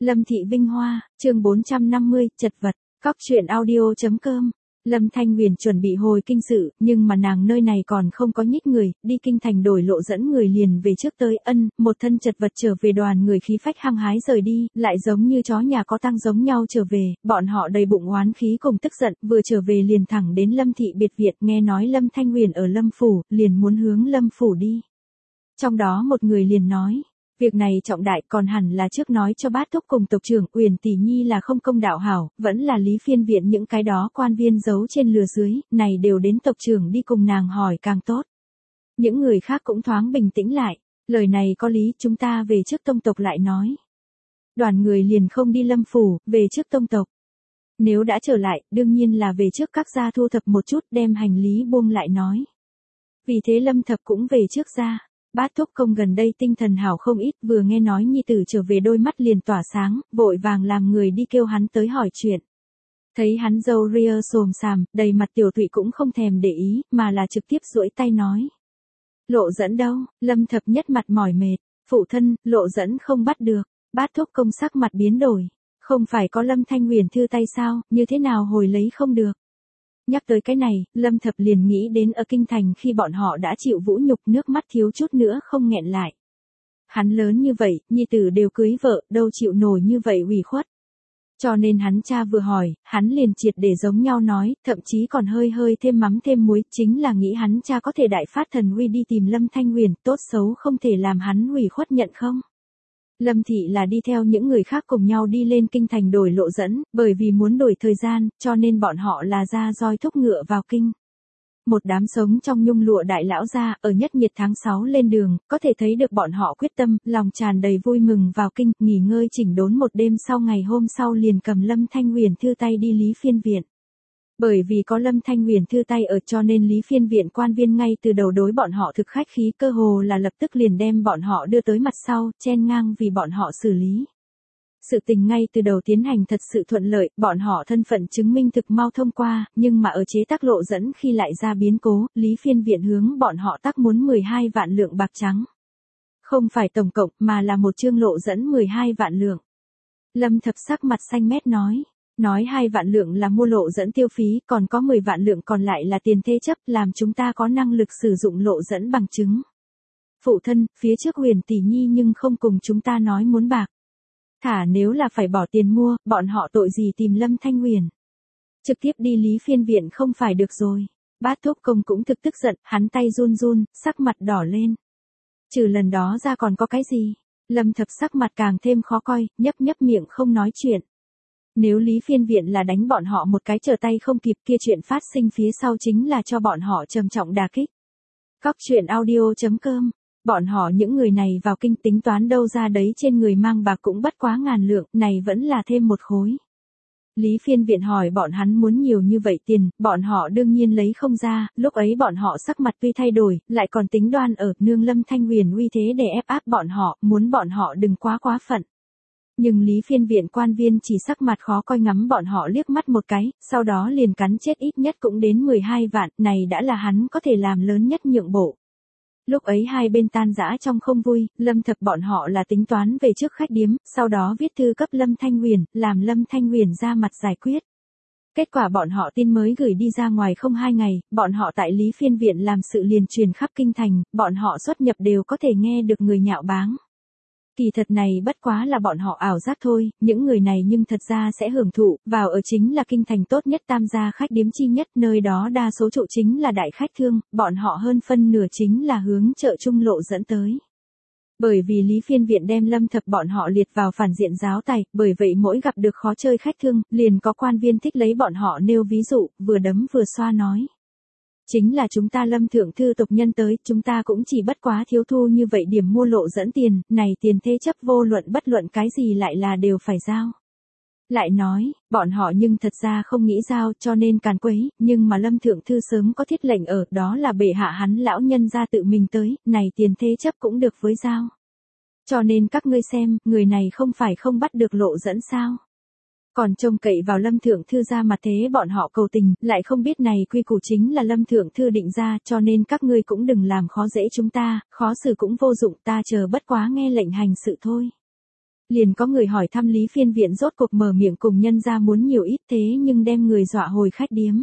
Lâm Thị Vinh Hoa, chương 450, chật vật, cóc truyện audio.com. Lâm Thanh Huyền chuẩn bị hồi kinh sự, nhưng mà nàng nơi này còn không có nhích người, đi kinh thành đổi lộ dẫn người liền về trước tới một thân chật vật trở về, đoàn người khí phách hăng hái rời đi, lại giống như chó nhà có tang giống nhau trở về, bọn họ đầy bụng oán khí cùng tức giận, vừa trở về liền thẳng đến Lâm Thị biệt viện, nghe nói Lâm Thanh Huyền ở Lâm Phủ, liền muốn hướng Lâm Phủ đi. Trong đó một người liền nói, việc này trọng đại, còn hẳn là trước nói cho bát thúc cùng tộc trưởng Uyển tỷ nhi là không công đạo hảo, vẫn là Lý Phiên viện những cái đó quan viên giấu trên lừa dưới, này đều đến tộc trưởng đi cùng nàng hỏi càng tốt. Những người khác cũng thoáng bình tĩnh lại, lời này có lý, chúng ta về trước tông tộc lại nói. Đoàn người liền không đi Lâm Phủ, về trước tông tộc. Nếu đã trở lại, đương nhiên là về trước các gia thu thập một chút, đem hành lý buông lại nói. Vì thế Lâm Thập cũng về trước gia. Bát thúc công gần đây tinh thần hảo không ít, vừa nghe nói nhi tử trở về đôi mắt liền tỏa sáng, vội vàng làm người đi kêu hắn tới hỏi chuyện. Thấy hắn râu ria xồm xàm, đầy mặt tiểu thụy cũng không thèm để ý, mà là trực tiếp duỗi tay nói. Lộ dẫn đâu? Lâm Thập nhất mặt mỏi mệt, phụ thân, lộ dẫn không bắt được. Bát thúc công sắc mặt biến đổi, không phải có Lâm Thanh Huyền thư tay sao, như thế nào hồi lấy không được. Nhắc tới cái này, Lâm Thập liền nghĩ đến ở kinh thành khi bọn họ đã chịu vũ nhục, nước mắt thiếu chút nữa không nghẹn lại. Hắn lớn như vậy, nhi tử đều cưới vợ, đâu chịu nổi như vậy ủy khuất. Cho nên hắn cha vừa hỏi, hắn liền triệt để giống nhau nói, thậm chí còn hơi thêm mắm thêm muối, chính là nghĩ hắn cha có thể đại phát thần uy đi tìm Lâm Thanh Huyền, tốt xấu không thể làm hắn ủy khuất nhận không. Lâm Thị là đi theo những người khác cùng nhau đi lên kinh thành đổi lộ dẫn, bởi vì muốn đổi thời gian, cho nên bọn họ là ra roi thúc ngựa vào kinh. Một đám sống trong nhung lụa đại lão gia, ở nhất nhiệt tháng 6 lên đường, có thể thấy được bọn họ quyết tâm, lòng tràn đầy vui mừng vào kinh, nghỉ ngơi chỉnh đốn một đêm sau, ngày hôm sau liền cầm Lâm Thanh Huyền thư tay đi Lý Phiên viện. Bởi vì có Lâm Thanh Huyền thư tay ở, cho nên Lý Phiên viện quan viên ngay từ đầu đối bọn họ thực khách khí, cơ hồ là lập tức liền đem bọn họ đưa tới mặt sau, chen ngang vì bọn họ xử lý. Sự tình ngay từ đầu tiến hành thật sự thuận lợi, bọn họ thân phận chứng minh thực mau thông qua, nhưng mà ở chế tác lộ dẫn khi lại ra biến cố, Lý Phiên viện hướng bọn họ tác muốn 12 vạn lượng bạc trắng. Không phải tổng cộng, mà là một chương lộ dẫn 12 vạn lượng. Lâm Thập sắc mặt xanh mét nói 2 vạn lượng là mua lộ dẫn tiêu phí, còn có 10 vạn lượng còn lại là tiền thế chấp, làm chúng ta có năng lực sử dụng lộ dẫn bằng chứng. Phụ thân, phía trước Huyền tỷ nhi nhưng không cùng chúng ta nói muốn bạc. Thả nếu là phải bỏ tiền mua, bọn họ tội gì tìm Lâm Thanh Huyền. Trực tiếp đi Lý Phiên viện không phải được rồi. Bát thúc công cũng thực tức giận, hắn tay run, sắc mặt đỏ lên. Trừ lần đó ra còn có cái gì? Lâm Thập sắc mặt càng thêm khó coi, nhấp miệng không nói chuyện. Nếu Lý Phiên viện là đánh bọn họ một cái trở tay không kịp, kia chuyện phát sinh phía sau chính là cho bọn họ trầm trọng đả kích. Cóc truyện audio.com. Bọn họ những người này vào kinh tính toán đâu ra đấy, trên người mang bạc cũng bất quá ngàn lượng, này vẫn là thêm một khối. Lý Phiên viện hỏi bọn hắn muốn nhiều như vậy tiền, bọn họ đương nhiên lấy không ra, lúc ấy bọn họ sắc mặt tuy thay đổi, lại còn tính đoan ở nương Lâm Thanh Huyền uy thế để ép áp bọn họ, muốn bọn họ đừng quá phận. Nhưng Lý Phiên viện quan viên chỉ sắc mặt khó coi ngắm bọn họ liếc mắt một cái, sau đó liền cắn chết ít nhất cũng đến 12 vạn, này đã là hắn có thể làm lớn nhất nhượng bộ. Lúc ấy hai bên tan rã trong không vui, Lâm Thập bọn họ là tính toán về trước khách điếm, sau đó viết thư cấp Lâm Thanh Huyền, làm Lâm Thanh Huyền ra mặt giải quyết. Kết quả bọn họ tin mới gửi đi ra ngoài không 2 ngày, bọn họ tại Lý Phiên viện làm sự liền truyền khắp kinh thành, bọn họ xuất nhập đều có thể nghe được người nhạo báng. Kỳ thật này bất quá là bọn họ ảo giác thôi, những người này nhưng thật ra sẽ hưởng thụ, vào ở chính là kinh thành tốt nhất tam gia khách điếm chi nhất, nơi đó đa số trụ chính là đại khách thương, bọn họ hơn phân nửa chính là hướng chợ trung lộ dẫn tới. Bởi vì Lý Phiên viện đem Lâm Thập bọn họ liệt vào phản diện giáo tài, bởi vậy mỗi gặp được khó chơi khách thương, liền có quan viên thích lấy bọn họ nêu ví dụ, vừa đấm vừa xoa nói. Chính là chúng ta Lâm thượng thư tộc nhân tới, chúng ta cũng chỉ bất quá thiếu thu như vậy điểm mua lộ dẫn tiền, này tiền thế chấp vô luận bất luận cái gì lại là đều phải giao. Lại nói, bọn họ nhưng thật ra không nghĩ giao, cho nên càn quấy, nhưng mà Lâm thượng thư sớm có thiết lệnh ở, đó là bệ hạ hắn lão nhân ra tự mình tới, này tiền thế chấp cũng được với giao. Cho nên các ngươi xem, người này không phải không bắt được lộ dẫn sao? Còn trông cậy vào Lâm thượng thư ra mặt thế bọn họ cầu tình, lại không biết này quy củ chính là Lâm thượng thư định ra, cho nên các ngươi cũng đừng làm khó dễ chúng ta, khó xử cũng vô dụng, ta chờ bất quá nghe lệnh hành sự thôi. Liền có người hỏi thăm Lý Phiên Viện rốt cuộc mở miệng cùng nhân ra muốn nhiều ít thế nhưng đem người dọa hồi khách điếm.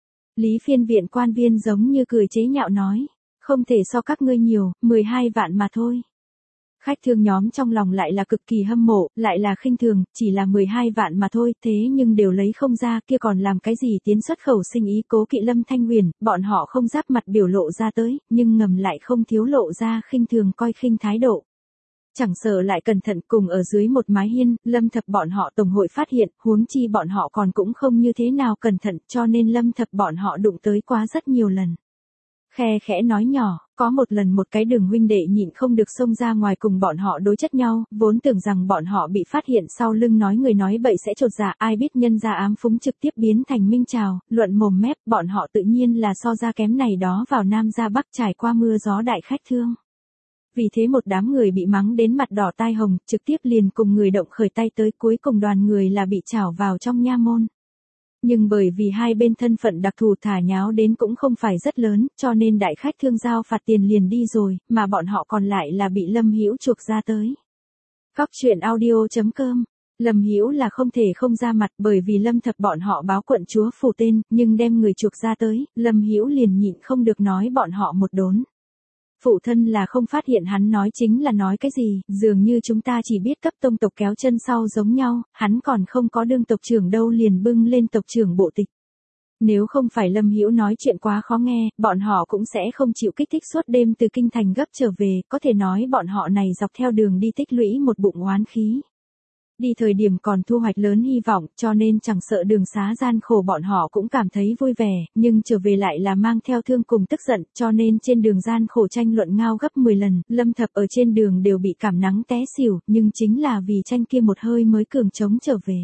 Lý Phiên Viện quan viên giống như cười chế nhạo nói, không thể so các ngươi nhiều, 12 vạn mà thôi. Khách thương nhóm trong lòng lại là cực kỳ hâm mộ, lại là khinh thường, chỉ là 12 vạn mà thôi, thế nhưng đều lấy không ra, kia còn làm cái gì tiến xuất khẩu sinh ý. Cố Kỵ Lâm Thanh Huyền, bọn họ không giáp mặt biểu lộ ra tới, nhưng ngầm lại không thiếu lộ ra khinh thường coi khinh thái độ. Chẳng sợ lại cẩn thận cùng ở dưới một mái hiên, Lâm Thập bọn họ tổng hội phát hiện, huống chi bọn họ còn cũng không như thế nào cẩn thận, cho nên Lâm Thập bọn họ đụng tới quá rất nhiều lần. Khe khẽ nói nhỏ, có một lần một cái Đường huynh đệ nhịn không được xông ra ngoài cùng bọn họ đối chất nhau, vốn tưởng rằng bọn họ bị phát hiện sau lưng nói người nói bậy sẽ chột dạ, ai biết nhân ra ám phúng trực tiếp biến thành minh trào, luận mồm mép, bọn họ tự nhiên là so ra kém này đó vào Nam ra Bắc trải qua mưa gió đại khách thương. Vì thế một đám người bị mắng đến mặt đỏ tai hồng, trực tiếp liền cùng người động khởi tay tới, cuối cùng đoàn người là bị trảo vào trong nha môn. Nhưng bởi vì hai bên thân phận đặc thù thả nháo đến cũng không phải rất lớn, cho nên đại khách thương giao phạt tiền liền đi rồi, mà bọn họ còn lại là bị Lâm Hữu chuộc ra tới. Cóc truyện audio.com. Lâm Hữu là không thể không ra mặt bởi vì Lâm Thập bọn họ báo quận chúa phủ tên, nhưng đem người chuộc ra tới, Lâm Hữu liền nhịn không được nói bọn họ một đốn. Phụ thân là không phát hiện hắn nói chính là nói cái gì, dường như chúng ta chỉ biết cấp tông tộc kéo chân sau giống nhau, hắn còn không có đương tộc trưởng đâu liền bưng lên tộc trưởng bộ tịch. Nếu không phải Lâm Hữu nói chuyện quá khó nghe, bọn họ cũng sẽ không chịu kích thích suốt đêm từ kinh thành gấp trở về, có thể nói bọn họ này dọc theo đường đi tích lũy một bụng oán khí. Đi thời điểm còn thu hoạch lớn hy vọng, cho nên chẳng sợ đường xá gian khổ bọn họ cũng cảm thấy vui vẻ, nhưng trở về lại là mang theo thương cùng tức giận, cho nên trên đường gian khổ tranh luận ngao gấp 10 lần, Lâm Thập ở trên đường đều bị cảm nắng té xỉu, nhưng chính là vì tranh kia một hơi mới cường chống trở về.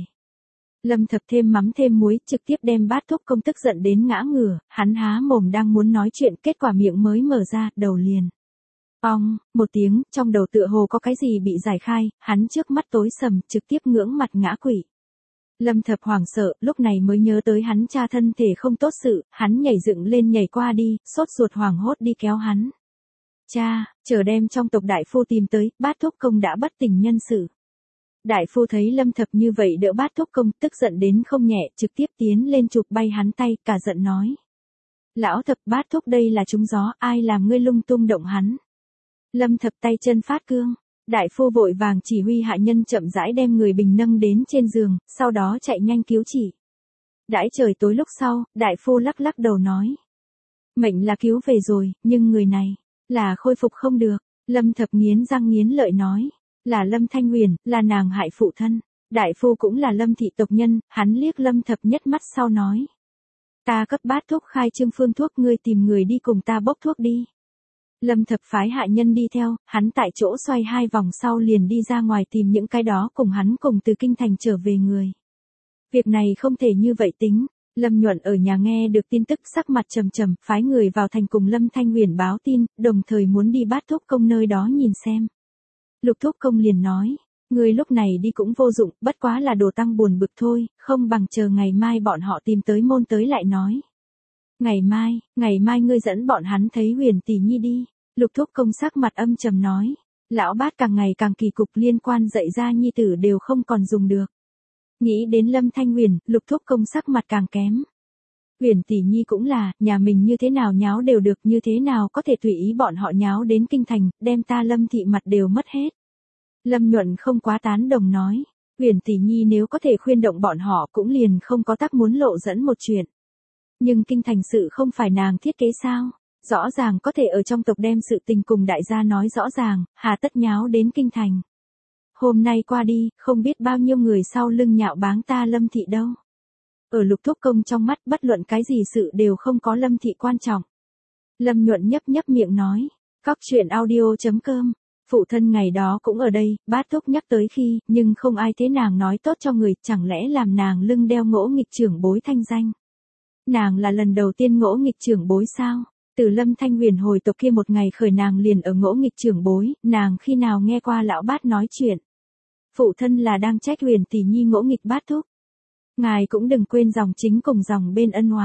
Lâm Thập thêm mắm thêm muối, trực tiếp đem bát thúc công tức giận đến ngã ngửa, hắn há mồm đang muốn nói chuyện, kết quả miệng mới mở ra, đầu liền. Ong, một tiếng, trong đầu tựa hồ có cái gì bị giải khai, hắn trước mắt tối sầm, trực tiếp ngưỡng mặt ngã quỵ. Lâm Thập hoảng sợ, lúc này mới nhớ tới hắn cha thân thể không tốt sự, hắn nhảy dựng lên nhảy qua đi, sốt ruột hoảng hốt đi kéo hắn. Cha, chờ đem trong tộc đại phu tìm tới, bát thúc công đã bất tỉnh nhân sự. Đại phu thấy Lâm Thập như vậy đỡ bát thúc công, tức giận đến không nhẹ, trực tiếp tiến lên chụp bay hắn tay, cả giận nói. Lão Thập, bát thúc đây là trúng gió, ai làm ngươi lung tung động hắn. Lâm Thập tay chân phát cương, đại phu vội vàng chỉ huy hạ nhân chậm rãi đem người bình nâng đến trên giường, sau đó chạy nhanh cứu chỉ. Đãi trời tối lúc sau, đại phu lắc lắc đầu nói. Mệnh là cứu về rồi, nhưng người này, là khôi phục không được. Lâm Thập nghiến răng nghiến lợi nói. Là Lâm Thanh Huyền, là nàng hại phụ thân. Đại phu cũng là Lâm thị tộc nhân, hắn liếc Lâm Thập nhất mắt sau nói. Ta cấp bát thuốc khai trương phương thuốc, ngươi tìm người đi cùng ta bốc thuốc đi. Lâm Thập phái hạ nhân đi theo, hắn tại chỗ xoay 2 vòng sau liền đi ra ngoài tìm những cái đó cùng hắn cùng từ kinh thành trở về người. Việc này không thể như vậy tính. Lâm Nhuận ở nhà nghe được tin tức sắc mặt trầm trầm, phái người vào thành cùng Lâm Thanh Huyền báo tin, đồng thời muốn đi bát thúc công nơi đó nhìn xem. Lục thúc công liền nói, người lúc này đi cũng vô dụng, bất quá là đồ tăng buồn bực thôi, không bằng chờ ngày mai bọn họ tìm tới môn tới lại nói. Ngày mai ngươi dẫn bọn hắn thấy Huyền tỷ nhi đi. Lục thúc công sắc mặt âm trầm nói. Lão bát càng ngày càng kỳ cục, liên quan dạy ra nhi tử đều không còn dùng được. Nghĩ đến Lâm Thanh Huyền, lục thúc công sắc mặt càng kém. Huyền tỷ nhi cũng là, nhà mình như thế nào nháo đều được, như thế nào có thể tùy ý bọn họ nháo đến kinh thành, đem ta Lâm thị mặt đều mất hết. Lâm Nhuận không quá tán đồng nói. Huyền tỷ nhi nếu có thể khuyên động bọn họ cũng liền không có tác muốn lộ dẫn một chuyện. Nhưng kinh thành sự không phải nàng thiết kế sao? Rõ ràng có thể ở trong tộc đem sự tình cùng đại gia nói rõ ràng, hà tất nháo đến kinh thành. Hôm nay qua đi, không biết bao nhiêu người sau lưng nhạo báng ta Lâm thị đâu. Ở lục thúc công trong mắt bất luận cái gì sự đều không có Lâm thị quan trọng. Lâm Nhuận nhấp nhấp miệng nói, cóc truyện audio.com, phụ thân ngày đó cũng ở đây, bát thúc nhắc tới khi, nhưng không ai thế nàng nói tốt cho người, chẳng lẽ làm nàng lưng đeo ngỗ nghịch trưởng bối thanh danh. Nàng là lần đầu tiên ngỗ nghịch trưởng bối sao? Từ Lâm Thanh Huyền hồi tộc kia một ngày khởi nàng liền ở ngỗ nghịch trưởng bối, nàng khi nào nghe qua lão bát nói chuyện. Phụ thân là đang trách Huyền tỷ nhi ngỗ nghịch bát thúc. Ngài cũng đừng quên dòng chính cùng dòng bên ân oán.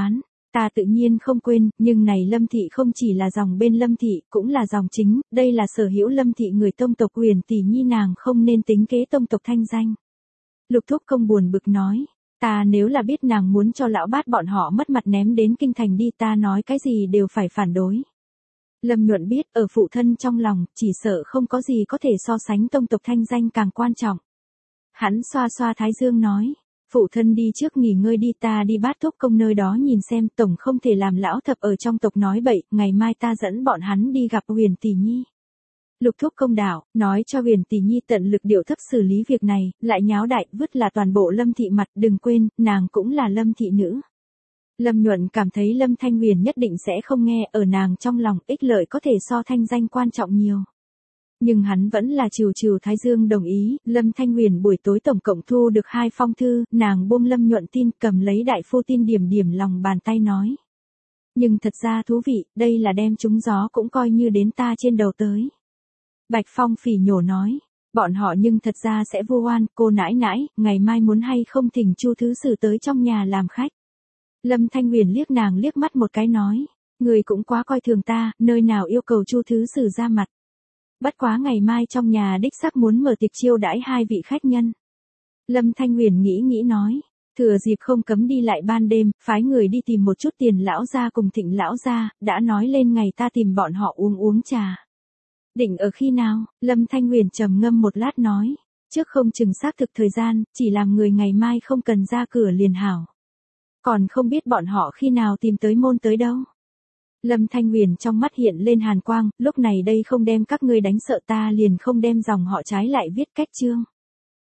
Ta tự nhiên không quên, nhưng này Lâm thị không chỉ là dòng bên Lâm thị, cũng là dòng chính, đây là sở hữu Lâm thị người tông tộc Huyền tỷ nhi, nàng không nên tính kế tông tộc thanh danh. Lục Thúc Công buồn bực nói, ta nếu là biết nàng muốn cho lão bát bọn họ mất mặt ném đến kinh thành đi, ta nói cái gì đều phải phản đối. Lâm Nhuận biết ở phụ thân trong lòng, chỉ sợ không có gì có thể so sánh tông tộc thanh danh càng quan trọng. Hắn xoa xoa thái dương nói, phụ thân đi trước nghỉ ngơi đi, ta đi Bát Thúc Công nơi đó nhìn xem, tổng không thể làm lão thập ở trong tộc nói bậy, ngày mai ta dẫn bọn hắn đi gặp Huyền tỷ nhi. Lục Thúc Công đạo, nói cho Huyền tỷ nhi tận lực điệu thấp xử lý việc này, lại nháo đại vứt là toàn bộ Lâm thị mặt, đừng quên, nàng cũng là Lâm thị nữ. Lâm Nhuận cảm thấy Lâm Thanh Huyền nhất định sẽ không nghe, ở nàng trong lòng ích lợi có thể so thanh danh quan trọng nhiều. Nhưng hắn vẫn là trừ thái dương đồng ý. Lâm Thanh Huyền buổi tối tổng cộng thu được 2 phong thư, nàng buông Lâm Nhuận tin, cầm lấy đại phu tin điểm điểm lòng bàn tay nói. Nhưng thật ra thú vị, đây là đem trúng gió cũng coi như đến ta trên đầu tới. Bạch Phong phỉ nhổ nói, bọn họ nhưng thật ra sẽ vu oan, cô nãi nãi, ngày mai muốn hay không thỉnh Chu thứ sử tới trong nhà làm khách. Lâm Thanh Huyền liếc nàng liếc mắt một cái nói, người cũng quá coi thường ta, nơi nào yêu cầu Chu thứ sử ra mặt. Bất quá ngày mai trong nhà đích xác muốn mở tiệc chiêu đãi 2 vị khách nhân. Lâm Thanh Huyền nghĩ nói, thừa dịp không cấm đi lại ban đêm, phái người đi tìm một chút Tiền lão gia cùng Thịnh lão gia, đã nói lên ngày ta tìm bọn họ uống trà. Định ở khi nào? Lâm Thanh Huyền trầm ngâm một lát nói, trước không chừng xác thực thời gian, chỉ làm người ngày mai không cần ra cửa liền hảo. Còn không biết bọn họ khi nào tìm tới môn tới đâu. Lâm Thanh Huyền trong mắt hiện lên hàn quang, lúc này đây không đem các ngươi đánh sợ, ta liền không đem dòng họ trái lại viết cách chương.